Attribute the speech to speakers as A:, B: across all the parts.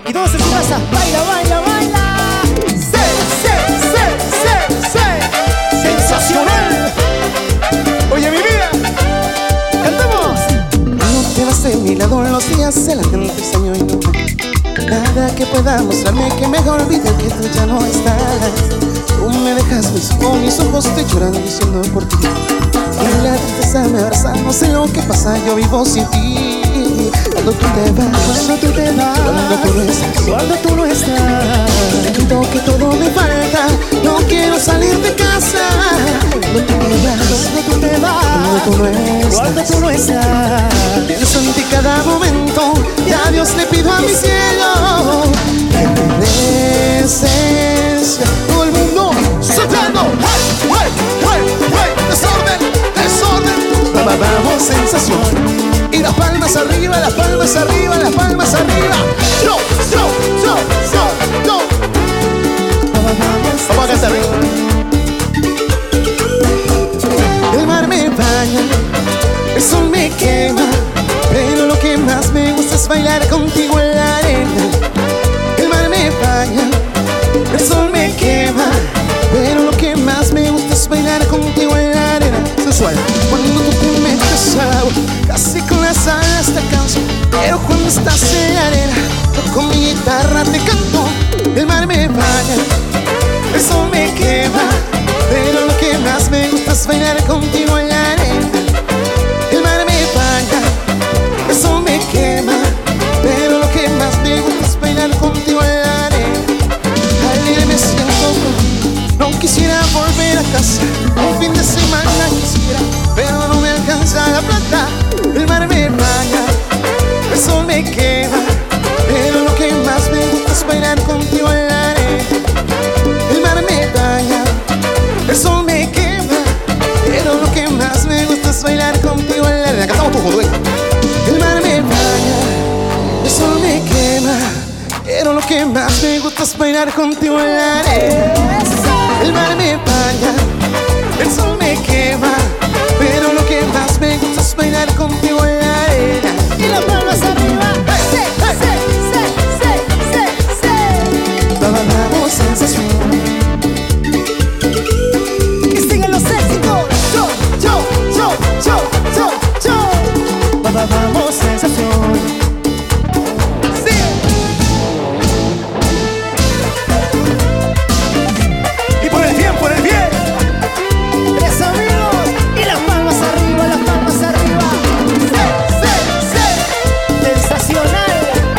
A: Y todos en su casa, baila, baila, baila. Sensacional. Oye, mi vida, cantamos.
B: No te vas de mi lado los días, el agente extraño y no nada que pueda mostrarme que mejor olvide que tú ya no estás. Tú me dejas con mis ojos, estoy llorando diciendo por ti. Y la tristeza me abraza, no sé lo que pasa, yo vivo sin ti. Cuando tú te vas,
A: cuando tú te vas,
B: cuando tú no estás,
A: cuando tú no estás,
B: te cuento que todo me falta, no quiero salir de casa. Cuando tú te vas,
A: cuando tú te vas,
B: cuando tú no estás,
A: cuando tú no estás,
B: pienso en ti cada momento y a Dios le pido a mi cielo que te deses. Todo el mundo soltando, hey, hey, hey, hey. Desorden, desorden. Vamos, sensación. Y las palmas arriba, las palmas arriba, las palmas arriba. Yo, yo, yo, yo, yo. Vamos a cantar. El mar me baña, el sol me quema, pero lo que más me gusta es bailar contigo en la arena. El mar me baña, el sol me quema, pero lo que más me gusta es bailar contigo en la arena. Sensual. Cuando tú te metes al agua, casi con las alas te canso, pero cuando estás en la arena, yo con mi guitarra te canto. El mar me baña, el sol me quema, pero lo que más me gusta es bailar contigo en la arena. El mar me baña, el sol me quema, pero lo que más me gusta es bailar contigo en la arena. Alegre me siento contigo, no quisiera volver a casa, un fin de semana quisiera, pero no me alcanza la plata. El mar me baña, el sol me quema, pero lo que más me gusta es bailar contigo en la arena. El mar me baña, el sol me quema, pero lo que más me gusta es bailar contigo en la arena. Cantamos tú, Josué. El mar me baña, el sol me quema, pero lo que más me gusta es bailar contigo en la arena. El mar me baña, el sol me quema, pero lo que más me gusta es bailar contigo en la arena.
A: y las palmas arriba.
B: Vamos, sensación.
A: Y siguen los éxitos. Yo, yo, yo, yo, yo, yo. Vamos, sensación. Sí. Y por el bien, por el bien. Tres amigos. Y las palmas arriba, las palmas arriba. Sensacional.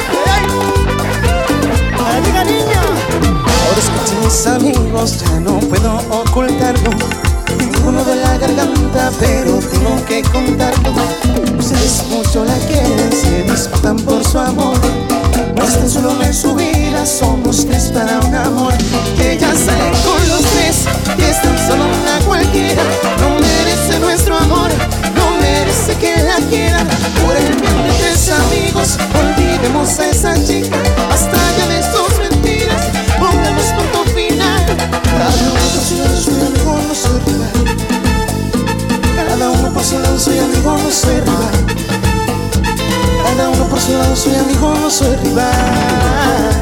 A: Amiga niña.
B: Ahora escuché mis amigos, ya no puedo ocultarlo. Ninguno de la garganta, pero tengo que contarlo. Ustedes mucho la quieren, se disputan por su amor. No están solo en su vida, somos tres para un amor. Que ella sale con los tres y están solo una cualquiera. No merece nuestro amor, no merece que la quieran. Por el bien de tres amigos, olvidemos a esa chica. Basta ya de sus mentiras, pongamos punto final. Cada uno por su lado, soy amigo, no soy rival. Cada uno por su lado, soy amigo, no soy rival. Cada uno por su lado, soy amigo, no soy rival.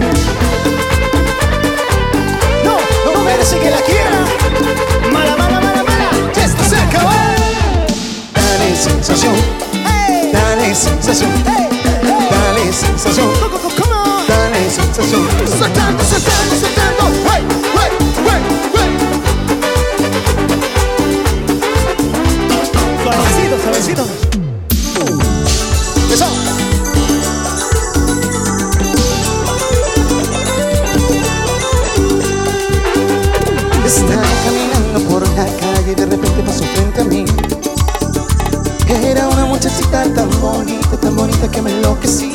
A: No merece que la quiera. Mala, mala, mala, mala.
B: Esto se acabó. Dale sensación,
A: Hey.
B: dale sensación,
A: Hey.
B: dale sensación,
A: Come on.
B: dale sensación. Saltando, saltando, saltando. Hey, hey, hey, hey.
A: Suavecito, suavecito.
B: Eso. Estaba caminando por la calle y de repente pasó frente a mí. Era una muchachita tan bonita que me enloquecí.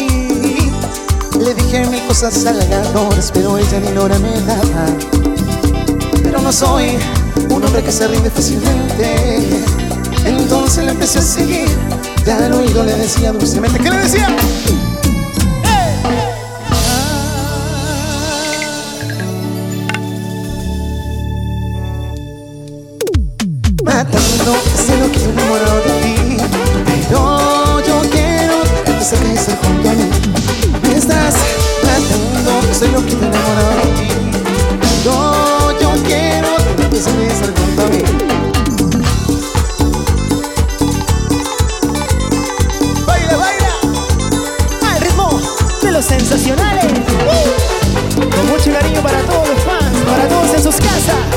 B: Le dije mil cosas halagadoras, pero ella ni hora me daba. Pero no soy un hombre que se rinde fácilmente. Entonces le empecé a seguir. Ya al oído le decía dulcemente. ¿Qué le decía? Matando, sé lo que yo me muero de ti. Pero yo quiero que te saques junto a mí. Me estás
A: sensacionales. Con mucho cariño para todos los fans, para todos en sus casas.